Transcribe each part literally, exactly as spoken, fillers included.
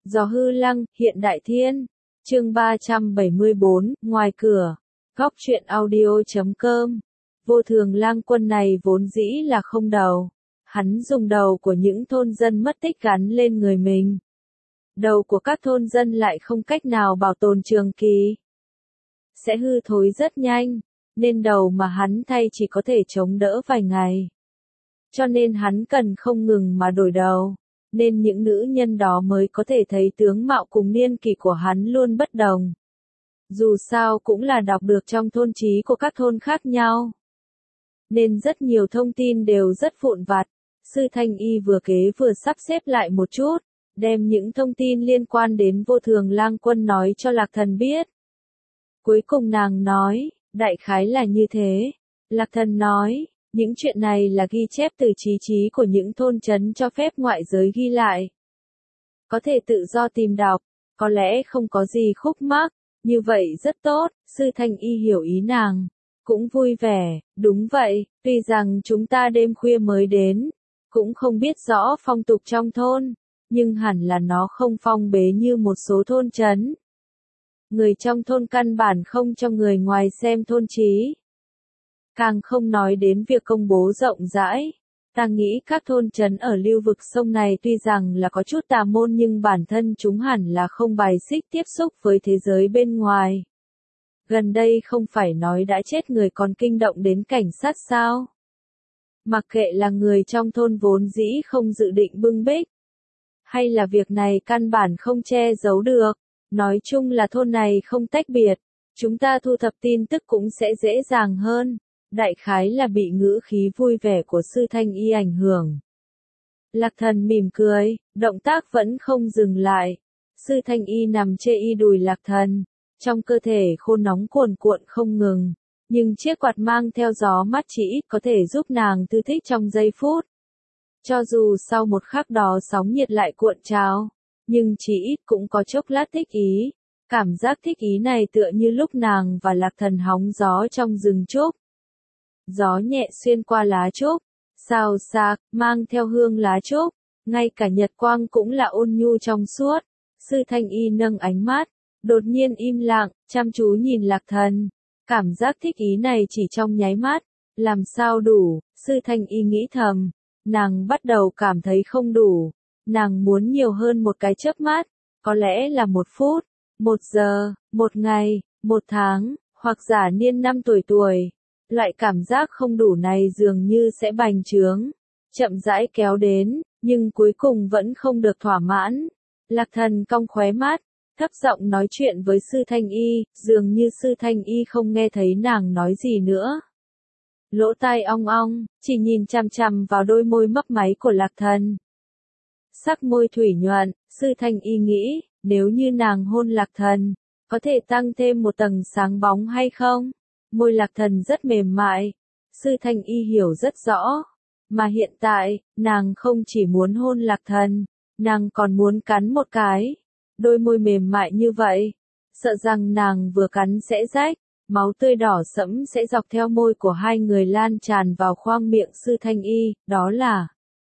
Gió hư lăng, hiện đại thiên. Chương ba trăm bảy mươi bốn, ngoài cửa. Góc truyện audio chấm com. Vô thường lang quân này vốn dĩ là không đầu. Hắn dùng đầu của những thôn dân mất tích gắn lên người mình. Đầu của các thôn dân lại không cách nào bảo tồn trường kỳ. Sẽ hư thối rất nhanh, nên đầu mà hắn thay chỉ có thể chống đỡ vài ngày. Cho nên hắn cần không ngừng mà đổi đầu, nên những nữ nhân đó mới có thể thấy tướng mạo cùng niên kỷ của hắn luôn bất đồng. Dù sao cũng là đọc được trong thôn chí của các thôn khác nhau, nên rất nhiều thông tin đều rất vụn vặt. Sư Thanh Y vừa kế vừa sắp xếp lại một chút, đem những thông tin liên quan đến vô thường lang quân nói cho Lạc Thần biết. Cuối cùng nàng nói, đại khái là như thế. Lạc Thần nói, những chuyện này là ghi chép từ chí chí của những thôn trấn cho phép ngoại giới ghi lại. Có thể tự do tìm đọc, có lẽ không có gì khúc mắc, như vậy rất tốt. Sư Thanh Y hiểu ý nàng, cũng vui vẻ. Đúng vậy, tuy rằng chúng ta đêm khuya mới đến, cũng không biết rõ phong tục trong thôn, nhưng hẳn là nó không phong bế như một số thôn trấn. Người trong thôn căn bản không cho người ngoài xem thôn chí. Càng không nói đến việc công bố rộng rãi. Ta nghĩ các thôn trấn ở lưu vực sông này tuy rằng là có chút tà môn nhưng bản thân chúng hẳn là không bài xích tiếp xúc với thế giới bên ngoài. Gần đây không phải nói đã chết người còn kinh động đến cảnh sát sao? Mặc kệ là người trong thôn vốn dĩ không dự định bưng bít, hay là việc này căn bản không che giấu được, nói chung là thôn này không tách biệt, chúng ta thu thập tin tức cũng sẽ dễ dàng hơn. Đại khái là bị ngữ khí vui vẻ của Sư Thanh Y ảnh hưởng. Lạc Thần mỉm cười, động tác vẫn không dừng lại. Sư Thanh Y nằm chê y đùi Lạc Thần, trong cơ thể khô nóng cuồn cuộn không ngừng, nhưng chiếc quạt mang theo gió mát chỉ ít có thể giúp nàng thư thích trong giây phút. Cho dù sau một khắc đó sóng nhiệt lại cuộn trào, nhưng chỉ ít cũng có chốc lát thích ý. Cảm giác thích ý này tựa như lúc nàng và Lạc Thần hóng gió trong rừng trúc. Gió nhẹ xuyên qua lá trúc, xào xạc, mang theo hương lá trúc, ngay cả nhật quang cũng là ôn nhu trong suốt. Sư Thanh Y nâng ánh mắt, đột nhiên im lặng, chăm chú nhìn Lạc Thần. Cảm giác thích ý này chỉ trong nháy mắt, làm sao đủ? Sư Thanh Y nghĩ thầm, nàng bắt đầu cảm thấy không đủ, nàng muốn nhiều hơn một cái chớp mắt, có lẽ là một phút, một giờ, một ngày, một tháng, hoặc giả niên năm tuổi tuổi. Loại cảm giác không đủ này dường như sẽ bành trướng, chậm rãi kéo đến, nhưng cuối cùng vẫn không được thỏa mãn. Lạc Thần cong khóe mắt, thấp giọng nói chuyện với Sư Thanh Y, dường như Sư Thanh Y không nghe thấy nàng nói gì nữa. Lỗ tai ong ong, chỉ nhìn chằm chằm vào đôi môi mấp máy của Lạc Thần. Sắc môi thủy nhuận, Sư Thanh Y nghĩ, nếu như nàng hôn Lạc Thần, có thể tăng thêm một tầng sáng bóng hay không? Môi Lạc Thần rất mềm mại, Sư Thanh Y hiểu rất rõ, mà hiện tại, nàng không chỉ muốn hôn Lạc Thần, nàng còn muốn cắn một cái. Đôi môi mềm mại như vậy, sợ rằng nàng vừa cắn sẽ rách, máu tươi đỏ sẫm sẽ dọc theo môi của hai người lan tràn vào khoang miệng Sư Thanh Y, đó là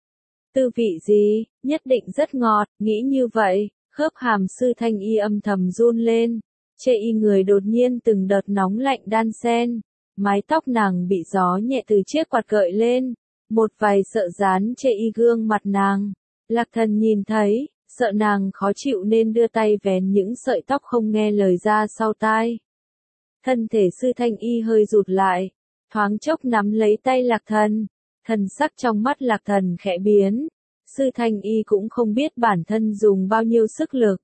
tư vị gì, nhất định rất ngọt, nghĩ như vậy, khớp hàm Sư Thanh Y âm thầm run lên. Chê y người đột nhiên từng đợt nóng lạnh đan xen, mái tóc nàng bị gió nhẹ từ chiếc quạt gợi lên, một vài sợ dán chê y gương mặt nàng. Lạc Thần nhìn thấy, sợ nàng khó chịu nên đưa tay vén những sợi tóc không nghe lời ra sau tai. Thân thể Sư Thanh Y hơi rụt lại, thoáng chốc nắm lấy tay Lạc Thần, thần sắc trong mắt Lạc Thần khẽ biến. Sư Thanh Y cũng không biết bản thân dùng bao nhiêu sức lực.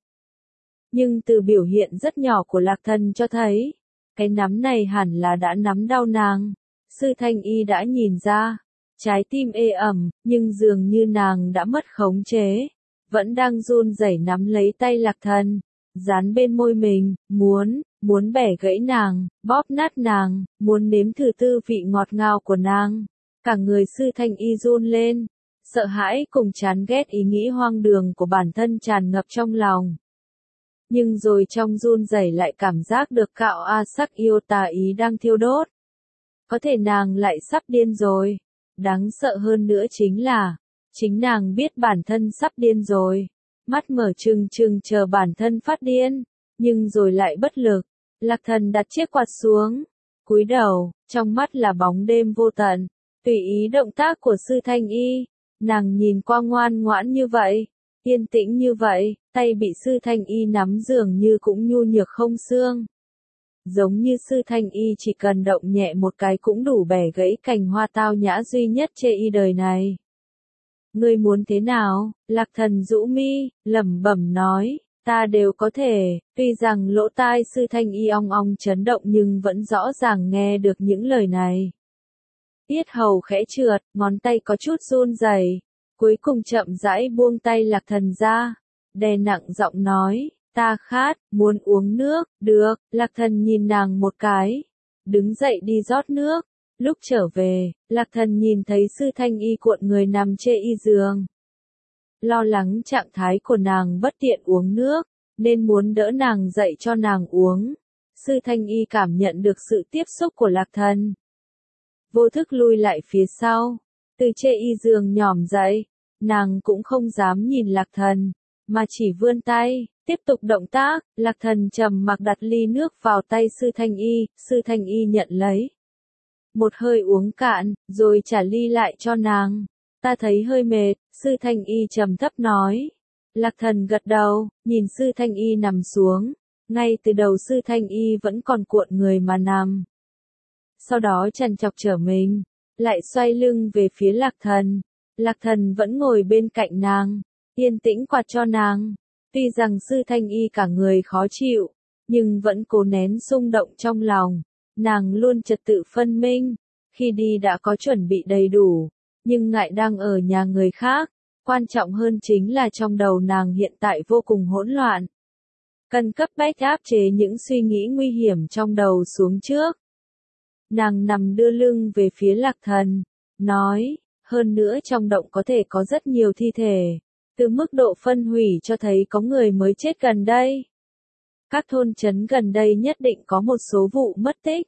Nhưng từ biểu hiện rất nhỏ của Lạc Thần cho thấy, cái nắm này hẳn là đã nắm đau nàng. Sư Thanh Y đã nhìn ra, trái tim ê ẩm, nhưng dường như nàng đã mất khống chế, vẫn đang run rẩy nắm lấy tay Lạc Thần, dán bên môi mình, muốn, muốn bẻ gãy nàng, bóp nát nàng, muốn nếm thử tư vị ngọt ngào của nàng. Cả người Sư Thanh Y run lên, sợ hãi cùng chán ghét ý nghĩ hoang đường của bản thân tràn ngập trong lòng. Nhưng rồi trong run rẩy lại cảm giác được cạo a sắc yêu tà ý đang thiêu đốt. Có thể nàng lại sắp điên rồi. Đáng sợ hơn nữa chính là, chính nàng biết bản thân sắp điên rồi. mắt mở trừng trừng chờ bản thân phát điên, nhưng rồi lại bất lực. Lạc Thần đặt chiếc quạt xuống, cúi đầu, trong mắt là bóng đêm vô tận, tùy ý động tác của Sư Thanh Y, nàng nhìn qua ngoan ngoãn như vậy, yên tĩnh như vậy, tay bị Sư Thanh Y nắm dường như cũng nhu nhược không xương. Giống như Sư Thanh Y chỉ cần động nhẹ một cái cũng đủ bẻ gãy cành hoa tao nhã duy nhất chê y đời này. Ngươi muốn thế nào? Lạc Thần rũ mi, lẩm bẩm nói, ta đều có thể, tuy rằng lỗ tai Sư Thanh Y ong ong chấn động nhưng vẫn rõ ràng nghe được những lời này. Yết hầu khẽ trượt, ngón tay có chút run rẩy, cuối cùng chậm rãi buông tay Lạc Thần ra, đè nặng giọng nói, ta khát, muốn uống nước, được. Lạc Thần nhìn nàng một cái, đứng dậy đi rót nước. Lúc trở về, Lạc Thần nhìn thấy Sư Thanh Y cuộn người nằm trên y giường. Lo lắng trạng thái của nàng bất tiện uống nước, nên muốn đỡ nàng dậy cho nàng uống. Sư Thanh Y cảm nhận được sự tiếp xúc của Lạc Thần, vô thức lui lại phía sau, từ trên y giường nhỏm dậy, nàng cũng không dám nhìn Lạc Thần, mà chỉ vươn tay, tiếp tục động tác. Lạc Thần trầm mặc đặt ly nước vào tay Sư Thanh Y, Sư Thanh Y nhận lấy. Một hơi uống cạn, rồi trả ly lại cho nàng. Ta thấy hơi mệt, Sư Thanh Y trầm thấp nói. Lạc Thần gật đầu, nhìn Sư Thanh Y nằm xuống. Ngay từ đầu Sư Thanh Y vẫn còn cuộn người mà nằm. Sau đó chằn chọc trở mình, lại xoay lưng về phía Lạc Thần. Lạc Thần vẫn ngồi bên cạnh nàng, yên tĩnh quạt cho nàng. Tuy rằng Sư Thanh Y cả người khó chịu, nhưng vẫn cố nén xung động trong lòng. Nàng luôn trật tự phân minh, khi đi đã có chuẩn bị đầy đủ, nhưng ngại đang ở nhà người khác, quan trọng hơn chính là trong đầu nàng hiện tại vô cùng hỗn loạn. Cần cấp bách áp chế những suy nghĩ nguy hiểm trong đầu xuống trước. Nàng nằm đưa lưng về phía Lạc Thần, nói, hơn nữa trong động có thể có rất nhiều thi thể, từ mức độ phân hủy cho thấy có người mới chết gần đây. Các thôn trấn gần đây nhất định có một số vụ mất tích.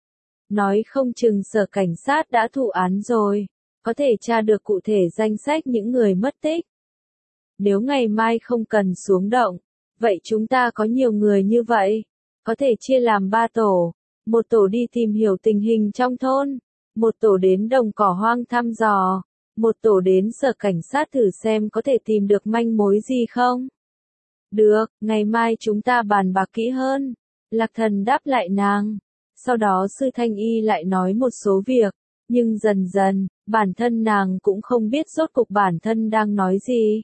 Nói không chừng sở cảnh sát đã thụ án rồi, có thể tra được cụ thể danh sách những người mất tích. Nếu ngày mai không cần xuống động, vậy chúng ta có nhiều người như vậy, có thể chia làm ba tổ. Một tổ đi tìm hiểu tình hình trong thôn, một tổ đến đồng cỏ hoang thăm dò, một tổ đến sở cảnh sát thử xem có thể tìm được manh mối gì không. Được, ngày mai chúng ta bàn bạc kỹ hơn. Lạc Thần đáp lại nàng. Sau đó Sư Thanh Y lại nói một số việc, nhưng dần dần, bản thân nàng cũng không biết rốt cuộc bản thân đang nói gì.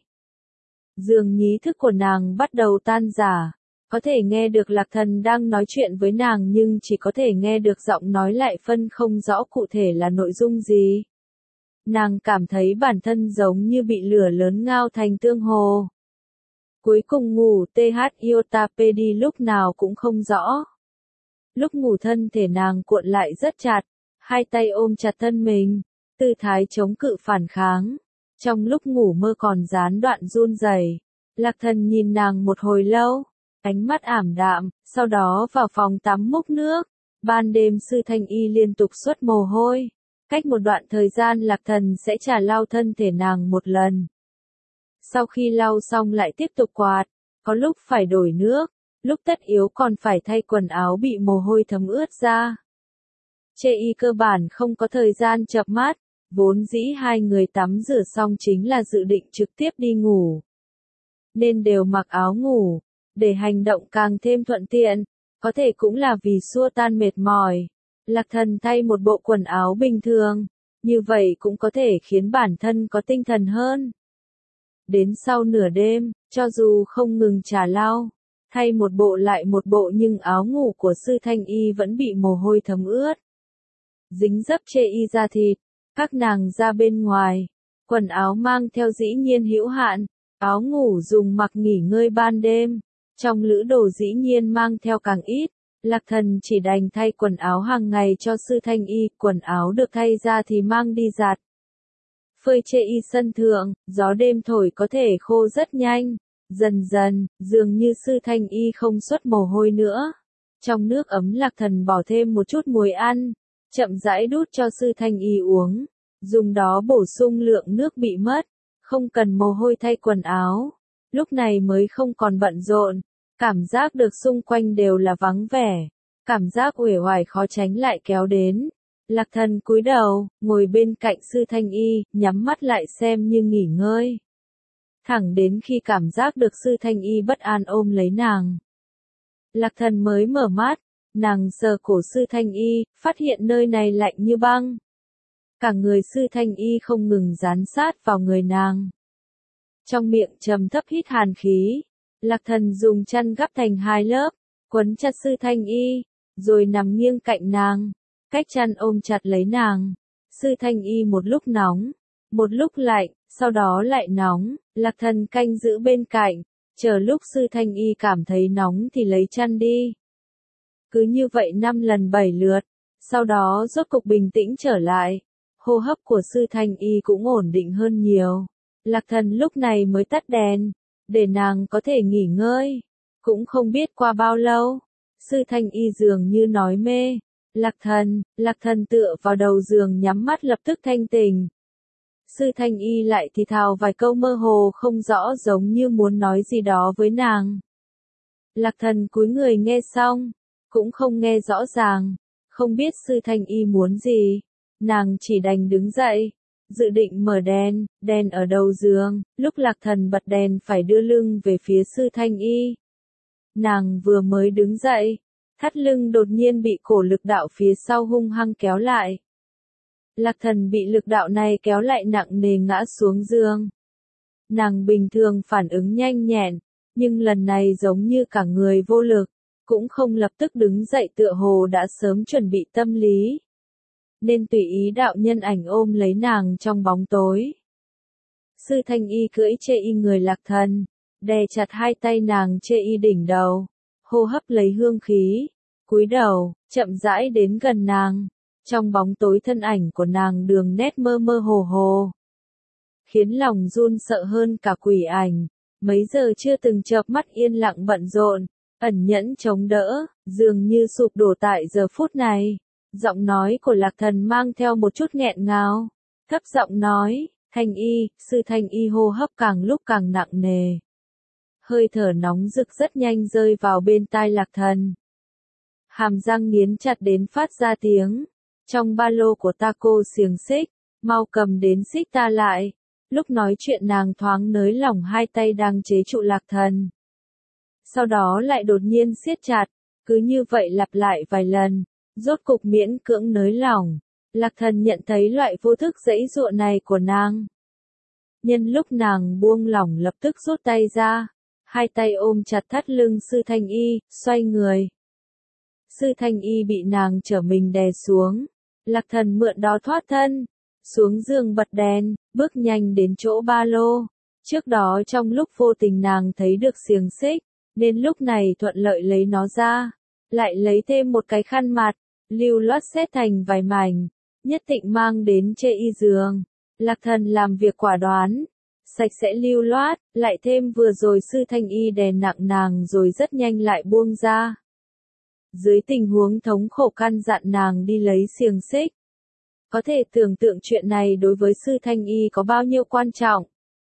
Dường nhí thức của nàng bắt đầu tan rã, có thể nghe được Lạc Thần đang nói chuyện với nàng nhưng chỉ có thể nghe được giọng nói lại phân không rõ cụ thể là nội dung gì. Nàng cảm thấy bản thân giống như bị lửa lớn ngao thành tương hồ. Cuối cùng ngủ th iota pd lúc nào cũng không rõ. Lúc ngủ thân thể nàng cuộn lại rất chặt, hai tay ôm chặt thân mình, tư thái chống cự phản kháng. Trong lúc ngủ mơ còn gián đoạn run rẩy. Lạc Thần nhìn nàng một hồi lâu, ánh mắt ảm đạm, sau đó vào phòng tắm múc nước. Ban đêm Sư Thanh Y liên tục xuất mồ hôi. Cách một đoạn thời gian Lạc Thần sẽ trả lau thân thể nàng một lần. Sau khi lau xong lại tiếp tục quạt, có lúc phải đổi nước, lúc tất yếu còn phải thay quần áo bị mồ hôi thấm ướt ra. Chê y cơ bản không có thời gian chợp mắt, vốn dĩ hai người tắm rửa xong chính là dự định trực tiếp đi ngủ. Nên đều mặc áo ngủ, để hành động càng thêm thuận tiện, có thể cũng là vì xua tan mệt mỏi. Lạc Thần thay một bộ quần áo bình thường, như vậy cũng có thể khiến bản thân có tinh thần hơn. Đến sau nửa đêm, cho dù không ngừng trả lau, thay một bộ lại một bộ nhưng áo ngủ của Sư Thanh Y vẫn bị mồ hôi thấm ướt. Dính dấp chê y da thịt, các nàng ra bên ngoài, quần áo mang theo dĩ nhiên hữu hạn, áo ngủ dùng mặc nghỉ ngơi ban đêm, trong lữ đồ dĩ nhiên mang theo càng ít. Lạc Thần chỉ đành thay quần áo hàng ngày cho Sư Thanh Y, quần áo được thay ra thì mang đi giặt. Phơi chê y sân thượng, gió đêm thổi có thể khô rất nhanh. Dần dần, dường như Sư Thanh Y không xuất mồ hôi nữa. Trong nước ấm Lạc Thần bỏ thêm một chút muối ăn, chậm rãi đút cho Sư Thanh Y uống, dùng đó bổ sung lượng nước bị mất, không cần mồ hôi thay quần áo. lúc này mới không còn bận rộn, cảm giác được xung quanh đều là vắng vẻ, cảm giác uể oải khó tránh lại kéo đến. Lạc Thần cúi đầu, ngồi bên cạnh Sư Thanh Y, nhắm mắt lại xem như nghỉ ngơi. Thẳng đến khi cảm giác được Sư Thanh Y bất an ôm lấy nàng. Lạc Thần mới mở mắt, nàng sờ cổ Sư Thanh Y, phát hiện nơi này lạnh như băng. Cả người Sư Thanh Y không ngừng dán sát vào người nàng. Trong miệng trầm thấp hít hàn khí, Lạc Thần dùng chăn gắp thành hai lớp, quấn chặt Sư Thanh Y, rồi nằm nghiêng cạnh nàng, cách chăn ôm chặt lấy nàng. Sư Thanh Y một lúc nóng, một lúc lạnh, sau đó lại nóng, Lạc Thần canh giữ bên cạnh, chờ lúc Sư Thanh Y cảm thấy nóng thì lấy chăn đi. Cứ như vậy năm lần bảy lượt, sau đó rốt cục bình tĩnh trở lại, hô hấp của Sư Thanh Y cũng ổn định hơn nhiều. Lạc Thần lúc này mới tắt đèn, để nàng có thể nghỉ ngơi. Cũng không biết qua bao lâu, Sư Thanh Y dường như nói mê. Lạc Thần, Lạc Thần tựa vào đầu giường nhắm mắt lập tức thanh tỉnh. Sư Thanh Y lại thì thào vài câu mơ hồ không rõ giống như muốn nói gì đó với nàng. Lạc Thần cúi người nghe xong, cũng không nghe rõ ràng, không biết Sư Thanh Y muốn gì. Nàng chỉ đành đứng dậy, dự định mở đèn, đèn ở đầu giường, lúc Lạc Thần bật đèn phải đưa lưng về phía Sư Thanh Y. Nàng vừa mới đứng dậy, thắt lưng đột nhiên bị cổ lực đạo phía sau hung hăng kéo lại. Lạc Thần bị lực đạo này kéo lại nặng nề ngã xuống giường. Nàng bình thường phản ứng nhanh nhẹn, nhưng lần này giống như cả người vô lực, cũng không lập tức đứng dậy tựa hồ đã sớm chuẩn bị tâm lý. Nên tùy ý đạo nhân ảnh ôm lấy nàng trong bóng tối. Sư Thanh Y cưỡi chê y người Lạc Thần, đè chặt hai tay nàng chê y đỉnh đầu, hô hấp lấy hương khí, cúi đầu, chậm rãi đến gần nàng. Trong bóng tối thân ảnh của nàng đường nét mơ mơ hồ hồ, khiến lòng run sợ hơn cả quỷ ảnh. Mấy giờ chưa từng chợp mắt yên lặng bận rộn, ẩn nhẫn chống đỡ, dường như sụp đổ tại giờ phút này. Giọng nói của Lạc Thần mang theo một chút nghẹn ngào, thấp giọng nói, Thanh Y, Sư Thanh Y hô hấp càng lúc càng nặng nề. Hơi thở nóng rực rất nhanh rơi vào bên tai Lạc Thần. Hàm răng nghiến chặt đến phát ra tiếng. Trong ba lô của ta cô xiềng xích, mau cầm đến xích ta lại. Lúc nói chuyện nàng thoáng nới lỏng hai tay đang chế trụ Lạc Thần. Sau đó lại đột nhiên siết chặt, cứ như vậy lặp lại vài lần, rốt cục miễn cưỡng nới lỏng. Lạc Thần nhận thấy loại vô thức giãy giụa này của nàng. Nhân lúc nàng buông lỏng lập tức rút tay ra, hai tay ôm chặt thắt lưng Sư Thanh Y, xoay người. Sư Thanh Y bị nàng trở mình đè xuống. Lạc Thần mượn đó thoát thân, xuống giường bật đèn, bước nhanh đến chỗ ba lô. Trước đó trong lúc vô tình nàng thấy được xiềng xích, nên lúc này thuận lợi lấy nó ra, lại lấy thêm một cái khăn mặt, lưu loát xếp thành vài mảnh, nhất định mang đến chê y giường. Lạc Thần làm việc quả đoán, sạch sẽ lưu loát, lại thêm vừa rồi Sư Thanh Y đè nặng nàng rồi rất nhanh lại buông ra. Dưới tình huống thống khổ căn dặn nàng đi lấy xiềng xích. Có thể tưởng tượng chuyện này đối với Sư Thanh Y có bao nhiêu quan trọng.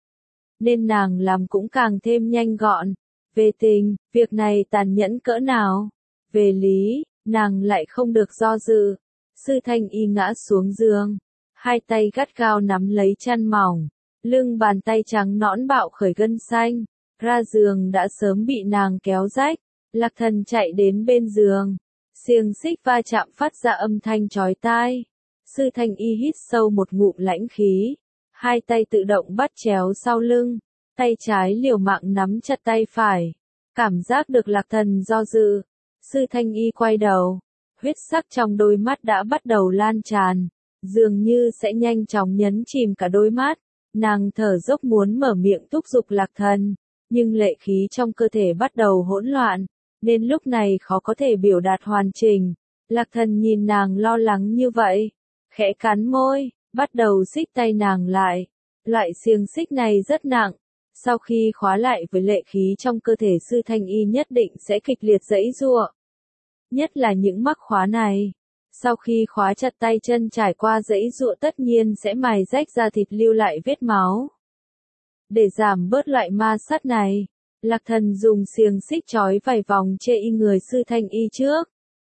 Nên nàng làm cũng càng thêm nhanh gọn. Về tình, việc này tàn nhẫn cỡ nào. Về lý, nàng lại không được do dự. Sư Thanh Y ngã xuống giường. Hai tay gắt gao nắm lấy chăn mỏng. Lưng bàn tay trắng nõn bạo khởi gân xanh. Ra giường đã sớm bị nàng kéo rách. Lạc Thần chạy đến bên giường. Xiềng xích va chạm phát ra âm thanh chói tai. Sư Thanh Y hít sâu một ngụm lãnh khí. Hai tay tự động bắt chéo sau lưng. Tay trái liều mạng nắm chặt tay phải. Cảm giác được Lạc Thần do dự. Sư Thanh Y quay đầu. Huyết sắc trong đôi mắt đã bắt đầu lan tràn. Dường như sẽ nhanh chóng nhấn chìm cả đôi mắt. Nàng thở dốc muốn mở miệng thúc giục Lạc Thần. Nhưng lệ khí trong cơ thể bắt đầu hỗn loạn. Nên lúc này khó có thể biểu đạt hoàn chỉnh. Lạc Thần nhìn nàng lo lắng như vậy. Khẽ cắn môi, bắt đầu xích tay nàng lại. Loại xiềng xích này rất nặng. Sau khi khóa lại với lệ khí trong cơ thể Sư Thanh Y nhất định sẽ kịch liệt giãy giụa. Nhất là những mắc khóa này. Sau khi khóa chặt tay chân trải qua giãy giụa tất nhiên sẽ mài rách da thịt lưu lại vết máu. Để giảm bớt loại ma sát này, Lạc Thần dùng xiềng xích trói vài vòng chê y người Sư Thanh Y trước.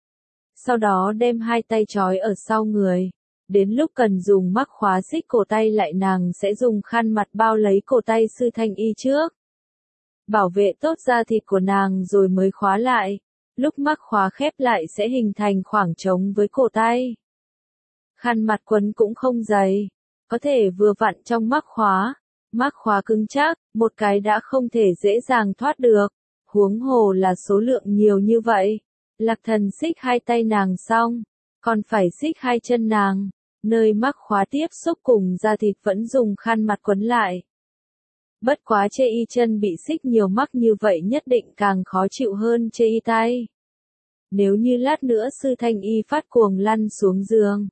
Sau đó đem hai tay trói ở sau người. Đến lúc cần dùng mắc khóa xích cổ tay lại nàng sẽ dùng khăn mặt bao lấy cổ tay Sư Thanh Y trước. Bảo vệ tốt da thịt của nàng rồi mới khóa lại. Lúc mắc khóa khép lại sẽ hình thành khoảng trống với cổ tay. Khăn mặt quấn cũng không dày, có thể vừa vặn trong mắc khóa. Mắc khóa cứng chắc, một cái đã không thể dễ dàng thoát được. Huống hồ là số lượng nhiều như vậy. Lạc Thần xích hai tay nàng xong, còn phải xích hai chân nàng. Nơi mắc khóa tiếp xúc cùng da thịt vẫn dùng khăn mặt quấn lại. Bất quá chê y chân bị xích nhiều mắc như vậy nhất định càng khó chịu hơn chê y tay. Nếu như lát nữa Sư Thanh Y phát cuồng lăn xuống giường,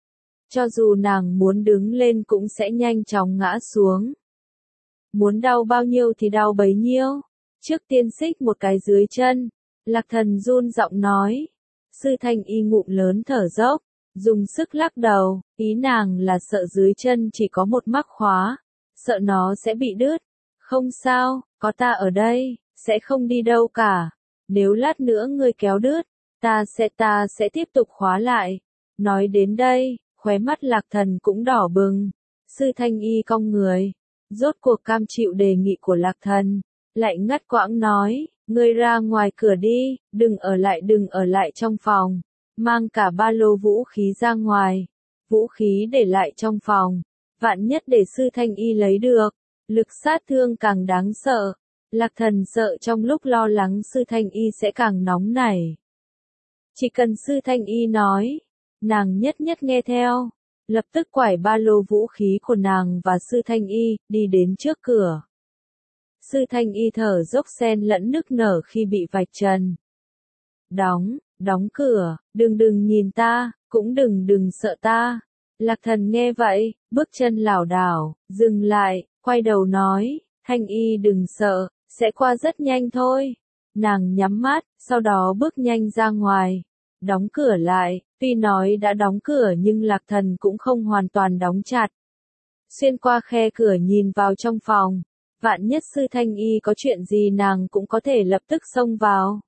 cho dù nàng muốn đứng lên cũng sẽ nhanh chóng ngã xuống. Muốn đau bao nhiêu thì đau bấy nhiêu. Trước tiên xích một cái dưới chân. Lạc Thần run giọng nói. Sư Thanh Y ngụm lớn thở dốc, dùng sức lắc đầu, ý nàng là sợ dưới chân chỉ có một mắc khóa, sợ nó sẽ bị đứt. Không sao, có ta ở đây, sẽ không đi đâu cả. Nếu lát nữa ngươi kéo đứt, ta sẽ ta sẽ tiếp tục khóa lại. Nói đến đây, khóe mắt Lạc Thần cũng đỏ bừng. Sư Thanh Y cong người, rốt cuộc cam chịu đề nghị của Lạc Thần, lại ngắt quãng nói, ngươi ra ngoài cửa đi, đừng ở lại đừng ở lại trong phòng, mang cả ba lô vũ khí ra ngoài, vũ khí để lại trong phòng, vạn nhất để Sư Thanh Y lấy được, lực sát thương càng đáng sợ. Lạc Thần sợ trong lúc lo lắng Sư Thanh Y sẽ càng nóng nảy. Chỉ cần Sư Thanh Y nói, nàng nhất nhất nghe theo. Lập tức quải ba lô vũ khí của nàng và Sư Thanh Y, đi đến trước cửa. Sư Thanh Y thở dốc xen lẫn nức nở khi bị vạch trần. Đóng, đóng cửa, đừng đừng nhìn ta, cũng đừng đừng sợ ta. Lạc Thần nghe vậy, bước chân lảo đảo, dừng lại, quay đầu nói, Thanh Y đừng sợ, sẽ qua rất nhanh thôi. Nàng nhắm mắt, sau đó bước nhanh ra ngoài. Đóng cửa lại, tuy nói đã đóng cửa nhưng Lạc Thần cũng không hoàn toàn đóng chặt. Xuyên qua khe cửa nhìn vào trong phòng, vạn nhất Sư Thanh Y có chuyện gì nàng cũng có thể lập tức xông vào.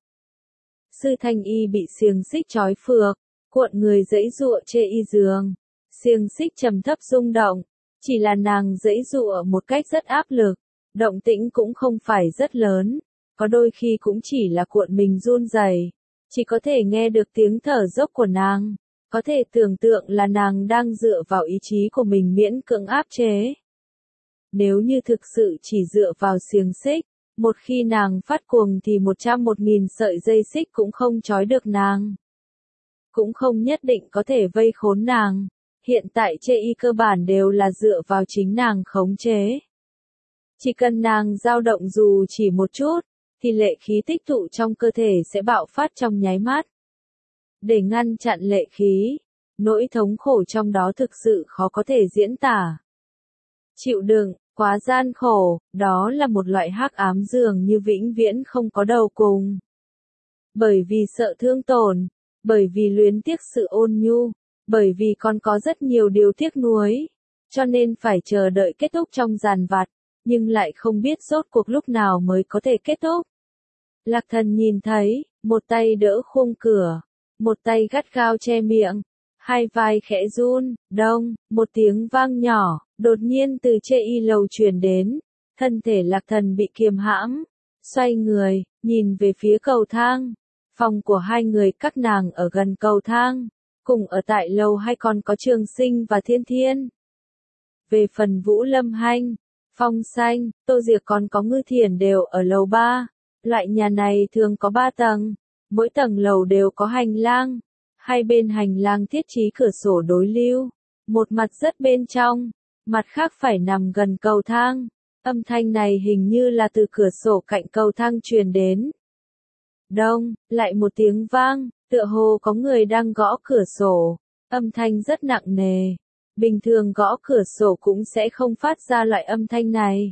Sư Thanh Y bị xiềng xích trói phược, cuộn người giãy giụa chê y giường. Xiềng xích trầm thấp rung động, chỉ là nàng giãy giụa một cách rất áp lực, động tĩnh cũng không phải rất lớn, có đôi khi cũng chỉ là cuộn mình run rẩy. Chỉ có thể nghe được tiếng thở dốc của nàng, có thể tưởng tượng là nàng đang dựa vào ý chí của mình miễn cưỡng áp chế. Nếu như thực sự chỉ dựa vào xiềng xích, một khi nàng phát cuồng thì một trăm một nghìn sợi dây xích cũng không trói được nàng. Cũng không nhất định có thể vây khốn nàng, hiện tại chê y cơ bản đều là dựa vào chính nàng khống chế. Chỉ cần nàng dao động dù chỉ một chút, thì lệ khí tích tụ trong cơ thể sẽ bạo phát trong nháy mắt. Để ngăn chặn lệ khí, nỗi thống khổ trong đó thực sự khó có thể diễn tả. Chịu đựng, quá gian khổ, đó là một loại hắc ám dường như vĩnh viễn không có đầu cùng. Bởi vì sợ thương tổn, bởi vì luyến tiếc sự ôn nhu, bởi vì còn có rất nhiều điều tiếc nuối, cho nên phải chờ đợi kết thúc trong giàn vặt, nhưng lại không biết rốt cuộc lúc nào mới có thể kết thúc. Lạc Thần nhìn thấy, một tay đỡ khung cửa, một tay gắt gao che miệng, hai vai khẽ run, đông, một tiếng vang nhỏ, đột nhiên từ chê y lầu truyền đến, thân thể Lạc Thần bị kiềm hãm, xoay người, nhìn về phía cầu thang, phòng của hai người các nàng ở gần cầu thang, cùng ở tại lầu hai còn có Trường Sinh và Thiên Thiên. Về phần Vũ Lâm Hanh, Phong Xanh, Tô Diệc còn có Ngư Thiển đều ở lầu ba. Loại nhà này thường có ba tầng, mỗi tầng lầu đều có hành lang, hai bên hành lang thiết trí cửa sổ đối lưu, một mặt rất bên trong, mặt khác phải nằm gần cầu thang. Âm thanh này hình như là từ cửa sổ cạnh cầu thang truyền đến. Đông, lại một tiếng vang, tựa hồ có người đang gõ cửa sổ, âm thanh rất nặng nề. Bình thường gõ cửa sổ cũng sẽ không phát ra loại âm thanh này.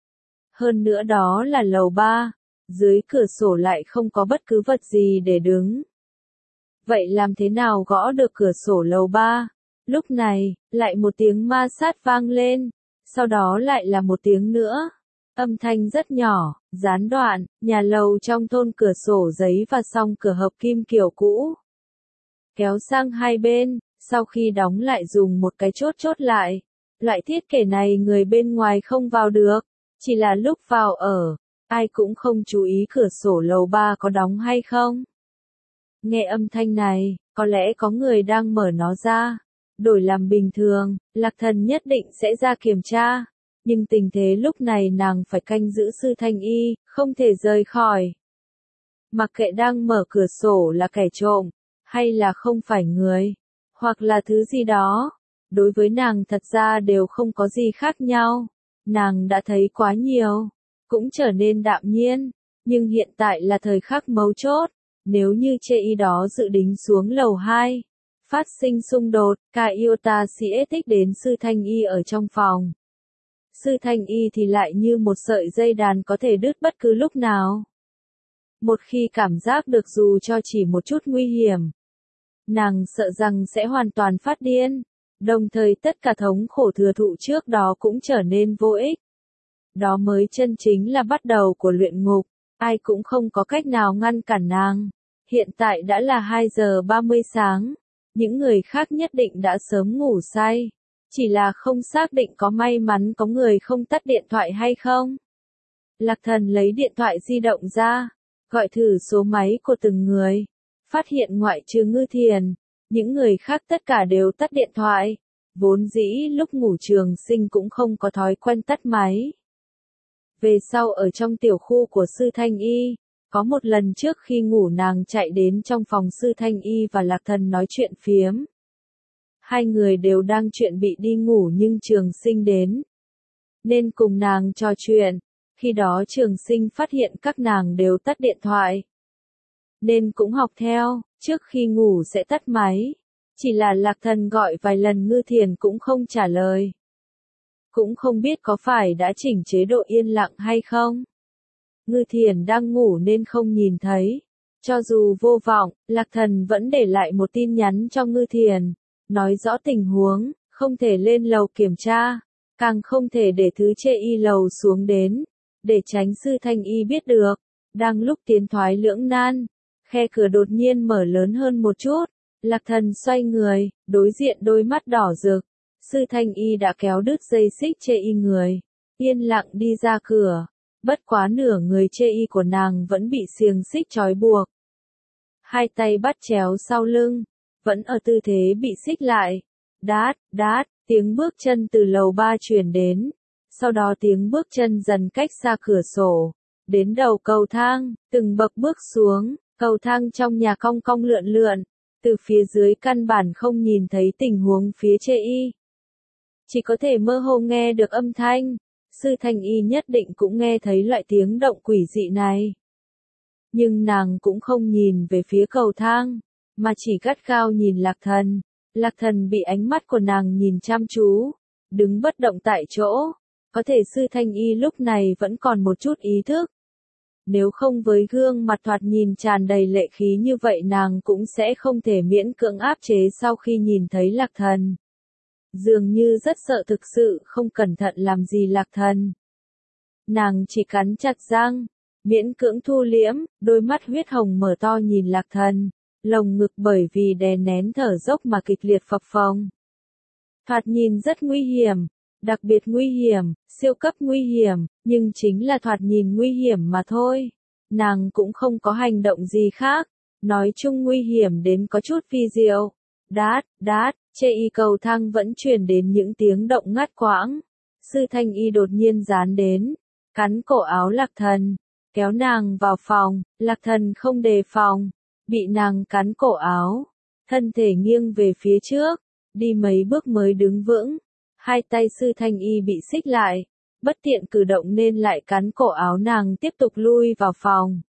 Hơn nữa đó là lầu ba, dưới cửa sổ lại không có bất cứ vật gì để đứng. Vậy làm thế nào gõ được cửa sổ lầu ba? Lúc này, lại một tiếng ma sát vang lên. sau đó lại là một tiếng nữa. Âm thanh rất nhỏ, gián đoạn, nhà lầu trong thôn cửa sổ giấy và song cửa hợp kim kiểu cũ. Kéo sang hai bên, sau khi đóng lại dùng một cái chốt chốt lại. Loại thiết kế này người bên ngoài không vào được, chỉ là lúc vào ở, ai cũng không chú ý cửa sổ lầu ba có đóng hay không. Nghe âm thanh này, có lẽ có người đang mở nó ra. Đổi làm bình thường, Lạc Thần nhất định sẽ ra kiểm tra. Nhưng tình thế lúc này nàng phải canh giữ Sư Thanh Y, không thể rời khỏi. Mặc kệ đang mở cửa sổ là kẻ trộm, hay là không phải người, hoặc là thứ gì đó, đối với nàng thật ra đều không có gì khác nhau. Nàng đã thấy quá nhiều, cũng trở nên đạm nhiên, nhưng hiện tại là thời khắc mấu chốt, nếu như chê y đó dự định xuống lầu hai, phát sinh xung đột, Ca Iota sẽ thích đến Sư Thanh Y ở trong phòng. Sư Thanh Y thì lại như một sợi dây đàn có thể đứt bất cứ lúc nào. Một khi cảm giác được dù cho chỉ một chút nguy hiểm, nàng sợ rằng sẽ hoàn toàn phát điên, đồng thời tất cả thống khổ thừa thụ trước đó cũng trở nên vô ích. Đó mới chân chính là bắt đầu của luyện ngục, ai cũng không có cách nào ngăn cản nàng. Hiện tại đã là hai giờ ba mươi sáng, những người khác nhất định đã sớm ngủ say, chỉ là không xác định có may mắn có người không tắt điện thoại hay không. Lạc Thần lấy điện thoại di động ra, gọi thử số máy của từng người, phát hiện ngoại trừ Ngư Thiền, những người khác tất cả đều tắt điện thoại, vốn dĩ lúc ngủ Trường Sinh cũng không có thói quen tắt máy. Về sau ở trong tiểu khu của Sư Thanh Y, có một lần trước khi ngủ nàng chạy đến trong phòng Sư Thanh Y và Lạc Thần nói chuyện phiếm. Hai người đều đang chuẩn bị đi ngủ nhưng Trường Sinh đến, nên cùng nàng trò chuyện. Khi đó Trường Sinh phát hiện các nàng đều tắt điện thoại, nên cũng học theo, trước khi ngủ sẽ tắt máy. Chỉ là Lạc Thần gọi vài lần Ngư Thiền cũng không trả lời. Cũng không biết có phải đã chỉnh chế độ yên lặng hay không. Ngư Thiền đang ngủ nên không nhìn thấy. Cho dù vô vọng, Lạc Thần vẫn để lại một tin nhắn cho Ngư Thiền, nói rõ tình huống, không thể lên lầu kiểm tra, càng không thể để thứ chê y lầu xuống đến, để tránh Sư Thanh Y biết được. Đang lúc tiến thoái lưỡng nan, khe cửa đột nhiên mở lớn hơn một chút, Lạc Thần xoay người, đối diện đôi mắt đỏ rực. Sư Thanh Y đã kéo đứt dây xích chê y người, yên lặng đi ra cửa, bất quá nửa người chê y của nàng vẫn bị xiềng xích trói buộc. Hai tay bắt chéo sau lưng, vẫn ở tư thế bị xích lại. Đát, đát, tiếng bước chân từ lầu ba truyền đến, sau đó tiếng bước chân dần cách xa cửa sổ, đến đầu cầu thang, từng bậc bước xuống, cầu thang trong nhà cong cong lượn lượn, từ phía dưới căn bản không nhìn thấy tình huống phía chê y. Chỉ có thể mơ hồ nghe được âm thanh, Sư Thanh Y nhất định cũng nghe thấy loại tiếng động quỷ dị này. Nhưng nàng cũng không nhìn về phía cầu thang, mà chỉ gắt gao nhìn Lạc Thần. Lạc Thần bị ánh mắt của nàng nhìn chăm chú, đứng bất động tại chỗ. Có thể Sư Thanh Y lúc này vẫn còn một chút ý thức. Nếu không với gương mặt thoạt nhìn tràn đầy lệ khí như vậy nàng cũng sẽ không thể miễn cưỡng áp chế sau khi nhìn thấy Lạc Thần. Dường như rất sợ thực sự không cẩn thận làm gì Lạc Thần. Nàng chỉ cắn chặt răng, miễn cưỡng thu liễm, đôi mắt huyết hồng mở to nhìn Lạc Thần, lồng ngực bởi vì đè nén thở dốc mà kịch liệt phập phồng. Thoạt nhìn rất nguy hiểm, đặc biệt nguy hiểm, siêu cấp nguy hiểm, nhưng chính là thoạt nhìn nguy hiểm mà thôi. Nàng cũng không có hành động gì khác, nói chung nguy hiểm đến có chút vi diệu. Đát, đát, chê y cầu thang vẫn truyền đến những tiếng động ngắt quãng. Sư Thanh Y đột nhiên dán đến, cắn cổ áo Lạc Thần, kéo nàng vào phòng. Lạc Thần không đề phòng, bị nàng cắn cổ áo, thân thể nghiêng về phía trước, đi mấy bước mới đứng vững. Hai tay Sư Thanh Y bị xích lại, bất tiện cử động nên lại cắn cổ áo nàng tiếp tục lui vào phòng.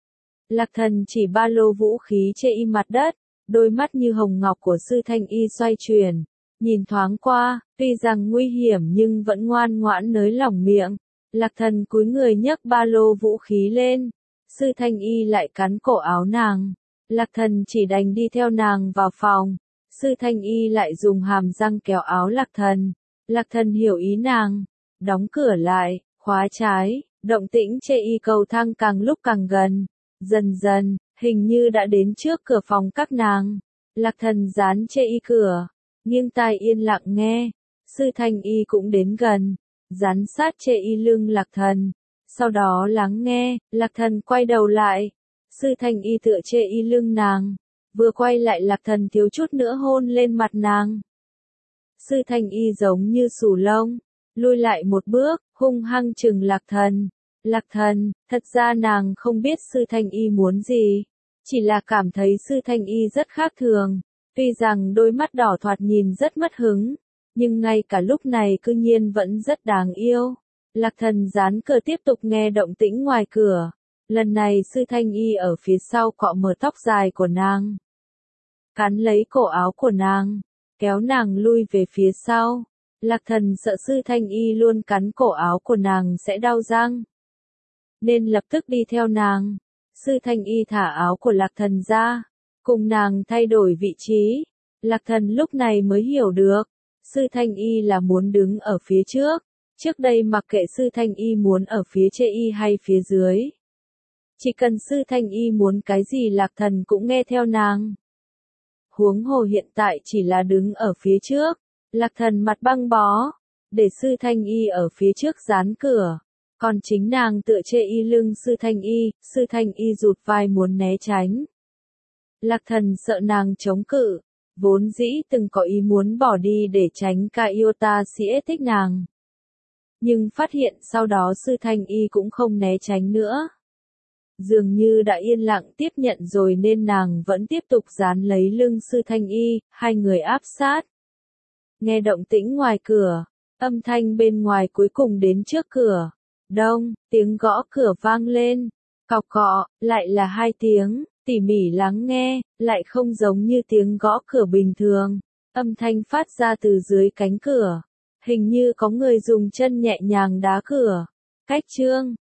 Lạc Thần chỉ ba lô vũ khí chê y mặt đất, đôi mắt như hồng ngọc của Sư Thanh Y xoay chuyển, nhìn thoáng qua, tuy rằng nguy hiểm nhưng vẫn ngoan ngoãn nới lỏng miệng. Lạc Thần cúi người nhấc ba lô vũ khí lên, Sư Thanh Y lại cắn cổ áo nàng. Lạc Thần chỉ đành đi theo nàng vào phòng, Sư Thanh Y lại dùng hàm răng kéo áo Lạc Thần. Lạc Thần hiểu ý nàng, đóng cửa lại, khóa trái, động tĩnh chê y cầu thang càng lúc càng gần. Dần dần, hình như đã đến trước cửa phòng các nàng. Lạc Thần dán chê y cửa, nghiêng tai yên lặng nghe. Sư Thanh Y cũng đến gần, dán sát chê y lưng Lạc Thần. Sau đó lắng nghe, Lạc Thần quay đầu lại. Sư Thanh Y tựa chê y lưng nàng. Vừa quay lại Lạc Thần thiếu chút nữa hôn lên mặt nàng. Sư Thanh Y giống như sù lông, lui lại một bước, hung hăng trừng Lạc Thần. Lạc Thần, thật ra nàng không biết Sư Thanh Y muốn gì, chỉ là cảm thấy Sư Thanh Y rất khác thường, tuy rằng đôi mắt đỏ thoạt nhìn rất mất hứng, nhưng ngay cả lúc này cư nhiên vẫn rất đáng yêu. Lạc Thần dán cửa tiếp tục nghe động tĩnh ngoài cửa, lần này Sư Thanh Y ở phía sau cọ mở tóc dài của nàng, cắn lấy cổ áo của nàng, kéo nàng lui về phía sau. Lạc Thần sợ Sư Thanh Y luôn cắn cổ áo của nàng sẽ đau răng, nên lập tức đi theo nàng. Sư Thanh Y thả áo của Lạc Thần ra, cùng nàng thay đổi vị trí. Lạc Thần lúc này mới hiểu được, Sư Thanh Y là muốn đứng ở phía trước. Trước đây mặc kệ Sư Thanh Y muốn ở phía trên y hay phía dưới, chỉ cần Sư Thanh Y muốn cái gì Lạc Thần cũng nghe theo nàng. Huống hồ hiện tại chỉ là đứng ở phía trước, Lạc Thần mặt băng bó, để Sư Thanh Y ở phía trước dán cửa, còn chính nàng tựa chê y lưng Sư Thanh Y. Sư Thanh Y rụt vai muốn né tránh. Lạc Thần sợ nàng chống cự, vốn dĩ từng có ý muốn bỏ đi để tránh ca iota sẽ thích nàng. Nhưng phát hiện sau đó Sư Thanh Y cũng không né tránh nữa. Dường như đã yên lặng tiếp nhận rồi nên nàng vẫn tiếp tục dán lấy lưng Sư Thanh Y, hai người áp sát. Nghe động tĩnh ngoài cửa, âm thanh bên ngoài cuối cùng đến trước cửa. Đông, tiếng gõ cửa vang lên, cọc cọ, lại là hai tiếng, tỉ mỉ lắng nghe, lại không giống như tiếng gõ cửa bình thường. Âm thanh phát ra từ dưới cánh cửa, hình như có người dùng chân nhẹ nhàng đá cửa. Cách chương